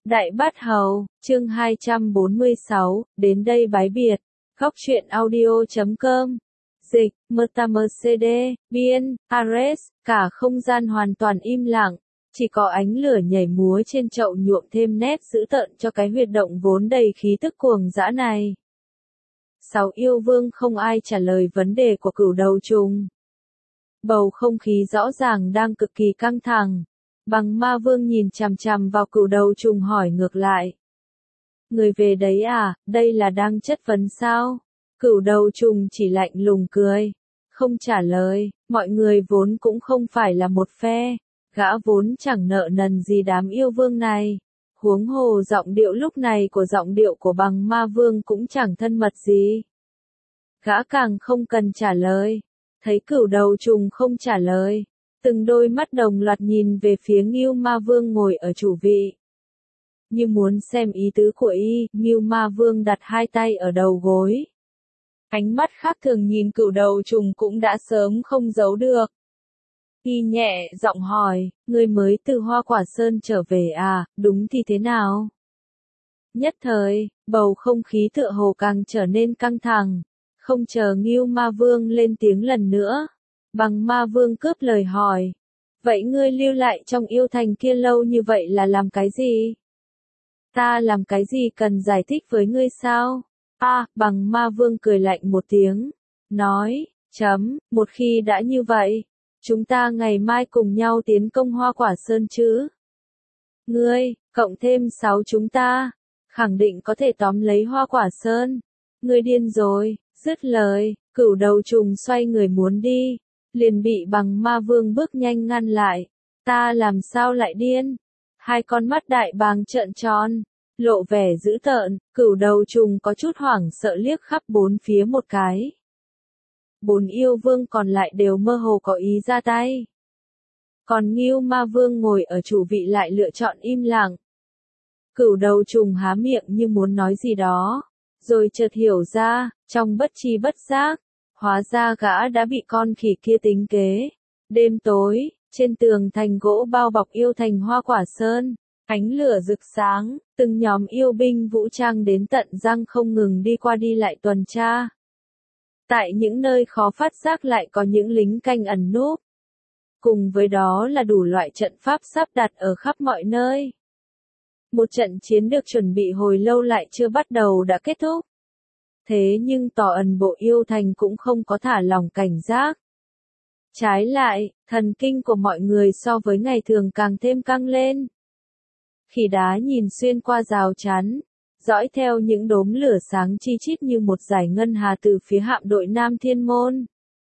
Đại Bát Hầu, chương 246, đến đây bái biệt. Góc truyện audio.com. Dịch, MTMCD, biên, Ares, cả không gian hoàn toàn im lặng. Chỉ có ánh lửa nhảy múa trên chậu nhuộm thêm nét dữ tợn cho cái huyệt động vốn đầy khí tức cuồng dã này. 6 yêu vương không ai trả lời vấn đề của Cửu Đầu Trùng. Bầu không khí rõ ràng đang cực kỳ căng thẳng. Bằng Ma Vương nhìn chằm chằm vào Cửu Đầu Trùng hỏi ngược lại. Người về đấy à, đây là đang chất vấn sao? Cửu Đầu Trùng chỉ lạnh lùng cười. Không trả lời, mọi người vốn cũng không phải là một phe. Gã vốn chẳng nợ nần gì đám yêu vương này. Huống hồ giọng điệu lúc này của giọng điệu của Bằng Ma Vương cũng chẳng thân mật gì. Gã càng không cần trả lời. Thấy Cửu Đầu Trùng không trả lời. Từng đôi mắt đồng loạt nhìn về phía Ngưu Ma Vương ngồi ở chủ vị. Như muốn xem ý tứ của y, Ngưu Ma Vương đặt hai tay ở đầu gối. Ánh mắt khác thường nhìn Cửu Đầu Trùng cũng đã sớm không giấu được. Y nhẹ giọng hỏi, ngươi mới từ Hoa Quả Sơn trở về à, đúng thì thế nào? Nhất thời, bầu không khí tựa hồ càng trở nên căng thẳng. Không chờ Ngưu Ma Vương lên tiếng lần nữa. Bằng Ma Vương cướp lời hỏi. Vậy ngươi lưu lại trong yêu thành kia lâu như vậy là làm cái gì? Ta làm cái gì cần giải thích với ngươi sao? Bằng Ma Vương cười lạnh một tiếng. Nói, một khi đã như vậy, chúng ta ngày mai cùng nhau tiến công Hoa Quả Sơn chứ? Ngươi, cộng thêm 6 chúng ta, khẳng định có thể tóm lấy Hoa Quả Sơn. Ngươi điên rồi, dứt lời, Cửu Đầu Trùng xoay người muốn đi. Liền bị Bằng Ma Vương bước nhanh ngăn lại. Ta làm sao lại điên? Hai con mắt đại bàng trợn tròn, lộ vẻ dữ tợn, Cửu Đầu Trùng có chút hoảng sợ liếc khắp bốn phía một cái. 4 yêu vương còn lại đều mơ hồ có ý ra tay. Còn Ngưu Ma Vương ngồi ở chủ vị lại lựa chọn im lặng. Cửu Đầu Trùng há miệng như muốn nói gì đó, rồi chợt hiểu ra, trong bất tri bất giác. Hóa ra gã đã bị con khỉ kia tính kế. Đêm tối, trên tường thành gỗ bao bọc yêu thành Hoa Quả Sơn, ánh lửa rực sáng, từng nhóm yêu binh vũ trang đến tận răng không ngừng đi qua đi lại tuần tra. Tại những nơi khó phát giác lại có những lính canh ẩn núp. Cùng với đó là đủ loại trận pháp sắp đặt ở khắp mọi nơi. Một trận chiến được chuẩn bị hồi lâu lại chưa bắt đầu đã kết thúc. Thế nhưng tỏ ẩn bộ yêu thành cũng không có thả lỏng cảnh giác. Trái lại, thần kinh của mọi người so với ngày thường càng thêm căng lên. Khỉ đá nhìn xuyên qua rào chắn, dõi theo những đốm lửa sáng chi chít như một dải ngân hà từ phía hạm đội Nam Thiên Môn.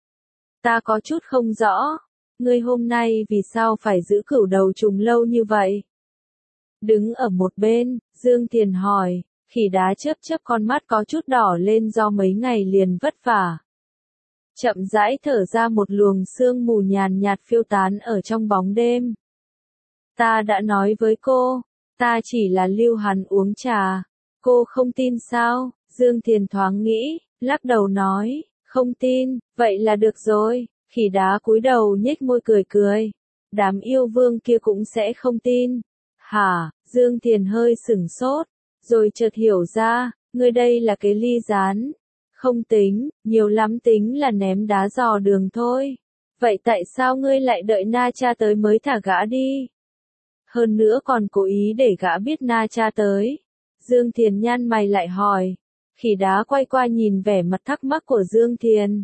Ta có chút không rõ, ngươi hôm nay vì sao phải giữ Cửu Đầu Trùng lâu như vậy? Đứng ở một bên, Dương Thiền hỏi. Khỉ đá chớp con mắt có chút đỏ lên do mấy ngày liền vất vả. Chậm rãi thở ra một luồng sương mù nhàn nhạt phiêu tán ở trong bóng đêm. Ta đã nói với cô, ta chỉ là lưu hắn uống trà. Cô không tin sao? Dương Thiền thoáng nghĩ, lắc đầu nói, không tin, vậy là được rồi. Khỉ đá cúi đầu nhếch môi cười cười. Đám yêu vương kia cũng sẽ không tin. Hả? Dương Thiền hơi sửng sốt. Rồi chợt hiểu ra, ngươi đây là cái ly rán. Không tính, nhiều lắm tính là ném đá dò đường thôi. Vậy tại sao ngươi lại đợi Na Cha tới mới thả gã đi? Hơn nữa còn cố ý để gã biết Na Cha tới. Dương Thiền nhăn mày lại hỏi. Khỉ đá quay qua nhìn vẻ mặt thắc mắc của Dương Thiền.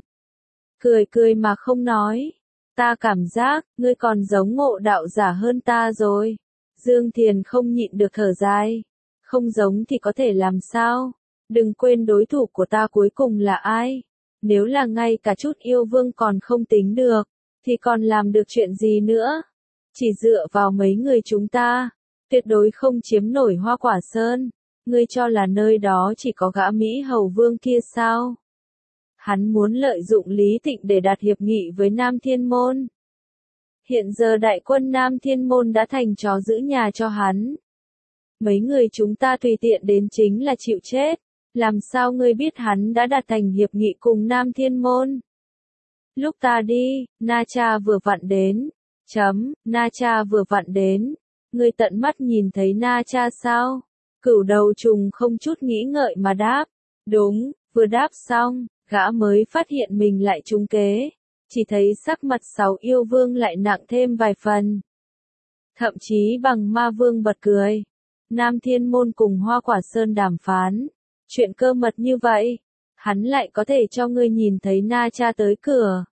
Cười mà không nói. Ta cảm giác, ngươi còn giống Ngộ Đạo giả hơn ta rồi. Dương Thiền không nhịn được thở dài. Không giống thì có thể làm sao? Đừng quên đối thủ của ta cuối cùng là ai? Nếu là ngay cả chút yêu vương còn không tính được, thì còn làm được chuyện gì nữa? Chỉ dựa vào mấy người chúng ta, tuyệt đối không chiếm nổi Hoa Quả Sơn. Ngươi cho là nơi đó chỉ có gã Mỹ Hầu Vương kia sao? Hắn muốn lợi dụng Lý Tịnh để đạt hiệp nghị với Nam Thiên Môn. Hiện giờ đại quân Nam Thiên Môn đã thành chó giữ nhà cho hắn. Mấy người chúng ta tùy tiện đến chính là chịu chết. Làm sao ngươi biết hắn đã đạt thành hiệp nghị cùng Nam Thiên Môn? Lúc ta đi, Na Cha vừa vặn đến. Na Cha vừa vặn đến. Ngươi tận mắt nhìn thấy Na Cha sao? Cửu đầu trùng không chút nghĩ ngợi mà đáp. Đúng, vừa đáp xong, gã mới phát hiện mình lại trúng kế. Chỉ thấy sắc mặt 6 yêu vương lại nặng thêm vài phần. Thậm chí bằng ma vương bật cười. Nam Thiên Môn cùng Hoa Quả Sơn đàm phán. Chuyện cơ mật như vậy, hắn lại có thể cho ngươi nhìn thấy Na Cha tới cửa.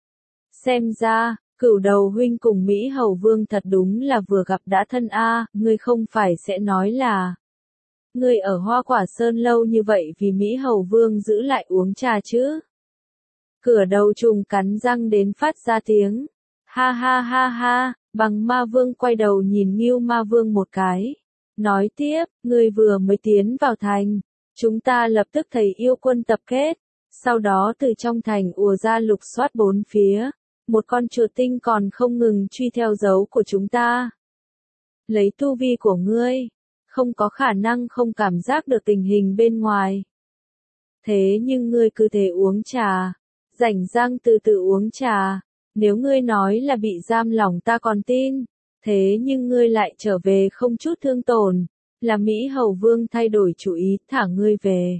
Xem ra, Cửu đầu huynh cùng Mỹ Hầu Vương thật đúng là vừa gặp đã thân a, ngươi không phải sẽ nói là ngươi ở Hoa Quả Sơn lâu như vậy vì Mỹ Hầu Vương giữ lại uống trà chứ? Cửa đầu trùng cắn răng đến phát ra tiếng. Ha ha ha ha, bằng ma vương quay đầu nhìn Ngưu ma vương một cái. Nói tiếp, ngươi vừa mới tiến vào thành. Chúng ta lập tức thấy yêu quân tập kết. Sau đó từ trong thành ùa ra lục soát bốn phía. Một con chuột tinh còn không ngừng truy theo dấu của chúng ta. Lấy tu vi của ngươi, không có khả năng không cảm giác được tình hình bên ngoài. Thế nhưng ngươi cứ thế uống trà, rảnh rang từ từ uống trà. Nếu ngươi nói là bị giam lỏng ta còn tin. Thế nhưng ngươi lại trở về không chút thương tổn. Là Mỹ Hầu Vương thay đổi chủ ý thả ngươi về?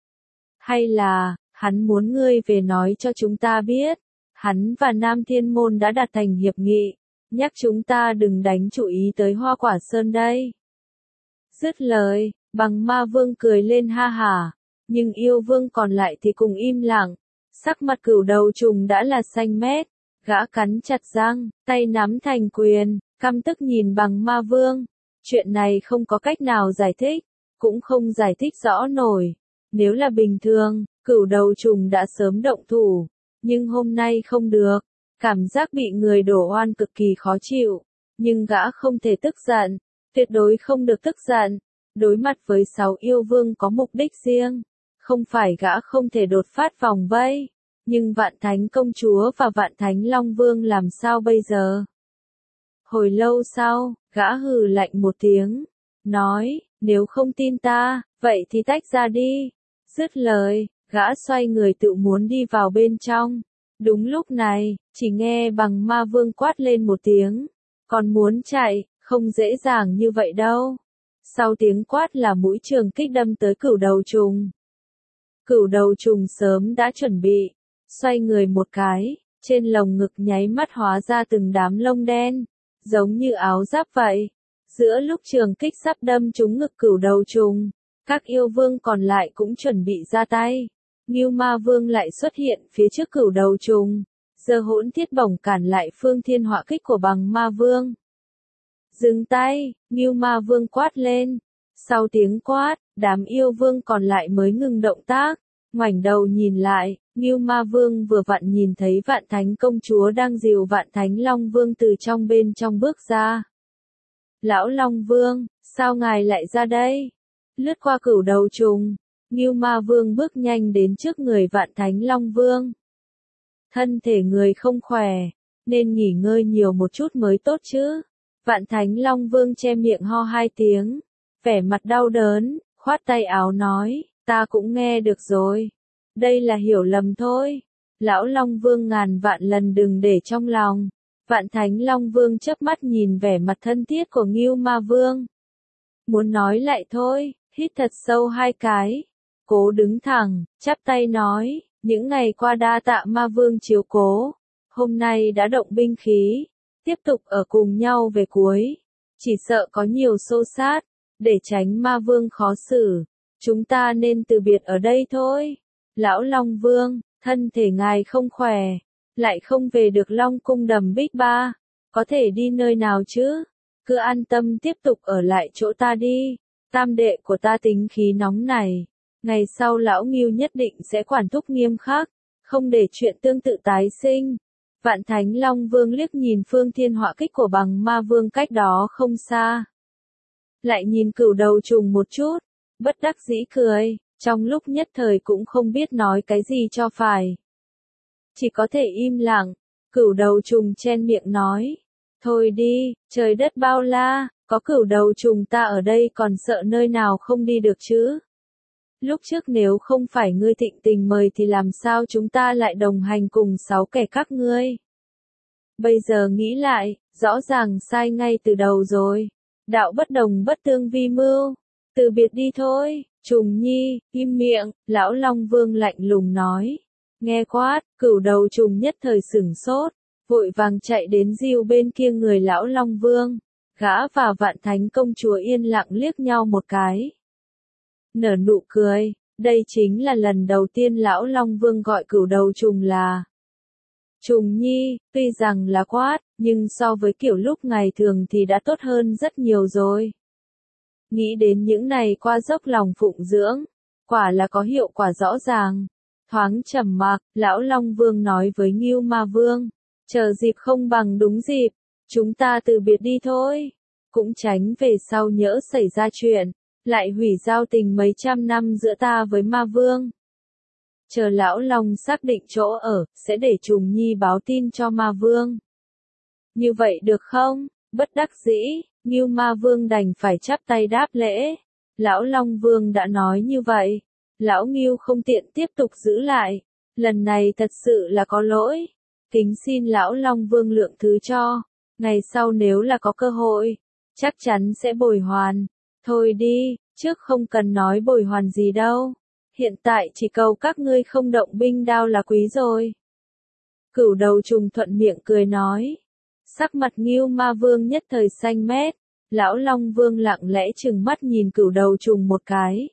Hay là, hắn muốn ngươi về nói cho chúng ta biết, hắn và Nam Thiên Môn đã đạt thành hiệp nghị, nhắc chúng ta đừng đánh chủ ý tới Hoa Quả Sơn đây. Dứt lời, bằng ma vương cười lên ha hả, nhưng yêu vương còn lại thì cùng im lặng, sắc mặt cửu đầu trùng đã là xanh mét, gã cắn chặt răng, tay nắm thành quyền, căm tức nhìn bằng ma vương. Chuyện này không có cách nào giải thích, cũng không giải thích rõ nổi. Nếu là bình thường, cửu đầu trùng đã sớm động thủ, nhưng hôm nay không được, cảm giác bị người đổ oan cực kỳ khó chịu, nhưng gã không thể tức giận, tuyệt đối không được tức giận. Đối mặt với 6 yêu vương có mục đích riêng, không phải gã không thể đột phát vòng vây, nhưng Vạn Thánh Công Chúa và Vạn Thánh Long Vương làm sao bây giờ? Hồi lâu sau, gã hừ lạnh một tiếng, nói, nếu không tin ta, vậy thì tách ra đi. Dứt lời, gã xoay người tự muốn đi vào bên trong. Đúng lúc này, chỉ nghe bằng ma vương quát lên một tiếng. Còn muốn chạy, không dễ dàng như vậy đâu. Sau tiếng quát là mũi trường kích đâm tới cửu đầu trùng. Cửu đầu trùng sớm đã chuẩn bị, xoay người một cái, trên lồng ngực nháy mắt hóa ra từng đám lông đen, giống như áo giáp vậy. Giữa lúc trường kích sắp đâm trúng ngực cửu đầu trùng, các yêu vương còn lại cũng chuẩn bị ra tay. Ngưu ma vương lại xuất hiện phía trước cửu đầu trùng, giơ hỗn thiết bổng cản lại phương thiên họa kích của bằng ma vương. Dừng tay, Ngưu ma vương quát lên. Sau tiếng quát, đám yêu vương còn lại mới ngừng động tác, ngoảnh đầu nhìn lại, Ngưu ma vương vừa vặn nhìn thấy Vạn Thánh Công Chúa đang dìu Vạn Thánh Long Vương từ trong bên trong bước ra. Lão Long Vương, sao ngài lại ra đây? Lướt qua cửu đầu trùng, Ngưu ma vương bước nhanh đến trước người Vạn Thánh Long Vương. Thân thể người không khỏe, nên nghỉ ngơi nhiều một chút mới tốt chứ. Vạn Thánh Long Vương che miệng ho 2 tiếng, vẻ mặt đau đớn, khoát tay áo nói, ta cũng nghe được rồi. Đây là hiểu lầm thôi. Lão Long Vương ngàn vạn lần đừng để trong lòng. Vạn Thánh Long Vương chớp mắt nhìn vẻ mặt thân thiết của Ngưu ma vương. Muốn nói lại thôi, hít thật sâu 2 cái. Cố đứng thẳng, chắp tay nói, những ngày qua đa tạ ma vương chiếu cố. Hôm nay đã động binh khí, tiếp tục ở cùng nhau về cuối. Chỉ sợ có nhiều xô xát, để tránh ma vương khó xử. Chúng ta nên từ biệt ở đây thôi. Lão Long Vương, thân thể ngài không khỏe, lại không về được Long Cung Đầm Bích Ba, có thể đi nơi nào chứ? Cứ an tâm tiếp tục ở lại chỗ ta đi. Tam đệ của ta tính khí nóng này, ngày sau lão Ngưu nhất định sẽ quản thúc nghiêm khắc, không để chuyện tương tự tái sinh. Vạn Thánh Long Vương liếc nhìn phương thiên họa kích của bằng ma vương cách đó không xa. Lại nhìn cửu đầu trùng một chút, bất đắc dĩ cười, trong lúc nhất thời cũng không biết nói cái gì cho phải. Chỉ có thể im lặng, cửu đầu trùng chen miệng nói. Thôi đi, trời đất bao la, có cửu đầu trùng ta ở đây còn sợ nơi nào không đi được chứ. Lúc trước nếu không phải ngươi thịnh tình mời thì làm sao chúng ta lại đồng hành cùng 6 kẻ các ngươi. Bây giờ nghĩ lại, rõ ràng sai ngay từ đầu rồi. đạo bất đồng bất tương vi mưu, từ biệt đi thôi. Trùng Nhi, im miệng, lão Long Vương lạnh lùng nói. Nghe quát, Cửu Đầu Trùng nhất thời sửng sốt, vội vàng chạy đến dìu bên kia người lão Long Vương. Gã và Vạn Thánh công chúa yên lặng liếc nhau một cái. Nở nụ cười, đây chính là lần đầu tiên lão Long Vương gọi Cửu Đầu Trùng là Trùng Nhi, tuy rằng là quát, nhưng so với kiểu lúc ngày thường thì đã tốt hơn rất nhiều rồi. Nghĩ đến những này qua dốc lòng phụng dưỡng, quả là có hiệu quả rõ ràng. Thoáng trầm mặc, lão Long Vương nói với Ngưu Ma Vương, chờ dịp không bằng đúng dịp, chúng ta từ biệt đi thôi, cũng tránh về sau nhỡ xảy ra chuyện, lại hủy giao tình mấy trăm năm giữa ta với Ma Vương. Chờ lão Long xác định chỗ ở, sẽ để Trùng Nhi báo tin cho Ma Vương. Như vậy được không? Bất đắc dĩ, Ngưu Ma Vương đành phải chắp tay đáp lễ. Lão Long Vương đã nói như vậy, lão Ngưu không tiện tiếp tục giữ lại. Lần này thật sự là có lỗi. Kính xin lão Long Vương lượng thứ cho. Ngày sau nếu là có cơ hội, chắc chắn sẽ bồi hoàn. Thôi đi, trước không cần nói bồi hoàn gì đâu. Hiện tại chỉ cầu các ngươi không động binh đao là quý rồi. Cửu Đầu Trùng thuận miệng cười nói. Sắc mặt Ngưu Ma Vương nhất thời xanh mét, lão Long Vương lặng lẽ trừng mắt nhìn Cửu Đầu Trùng một cái.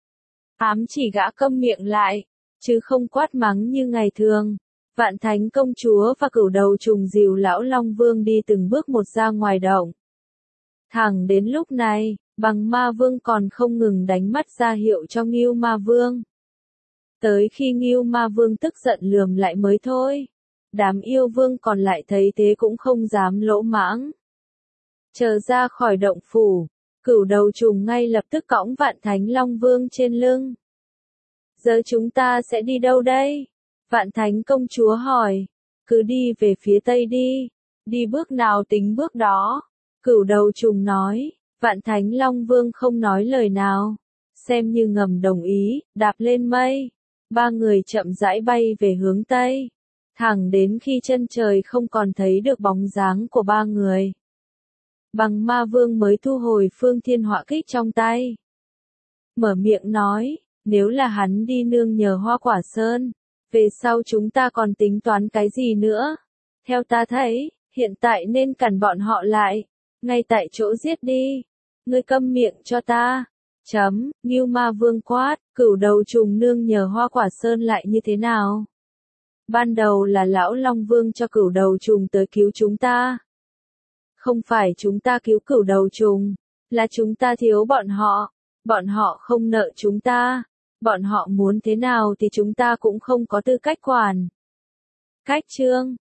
Ám chỉ gã câm miệng lại, chứ không quát mắng như ngày thường. Vạn Thánh công chúa và Cửu Đầu Trùng dìu lão Long Vương đi từng bước một ra ngoài động. Thẳng đến lúc này, Bằng Ma Vương còn không ngừng đánh mắt ra hiệu cho Ngưu Ma Vương. Tới khi Ngưu Ma Vương tức giận lườm lại mới thôi. Đám yêu vương còn lại thấy thế cũng không dám lỗ mãng. Chờ ra khỏi động phủ, Cửu Đầu Trùng ngay lập tức cõng Vạn Thánh Long Vương trên lưng. Giờ chúng ta sẽ đi đâu đây? Vạn Thánh công chúa hỏi. Cứ đi về phía tây đi. Đi bước nào tính bước đó. Cửu Đầu Trùng nói. Vạn Thánh Long Vương không nói lời nào. Xem như ngầm đồng ý, đạp lên mây. Ba người chậm rãi bay về hướng tây. Thẳng đến khi chân trời không còn thấy được bóng dáng của ba người. Bằng Ma Vương mới thu hồi Phương Thiên Họa Kích trong tay. Mở miệng nói, nếu là hắn đi nương nhờ Hoa Quả Sơn, về sau chúng ta còn tính toán cái gì nữa? Theo ta thấy, hiện tại nên cản bọn họ lại, ngay tại chỗ giết đi. Ngươi câm miệng cho ta. Ngưu Ma Vương quát, Cửu Đầu Trùng nương nhờ Hoa Quả Sơn lại như thế nào? Ban đầu là lão Long Vương cho Cửu Đầu Trùng tới cứu chúng ta. Không phải chúng ta cứu Cửu Đầu Trùng, là chúng ta thiếu bọn họ. Bọn họ không nợ chúng ta. Bọn họ muốn thế nào thì chúng ta cũng không có tư cách quản. Cách chương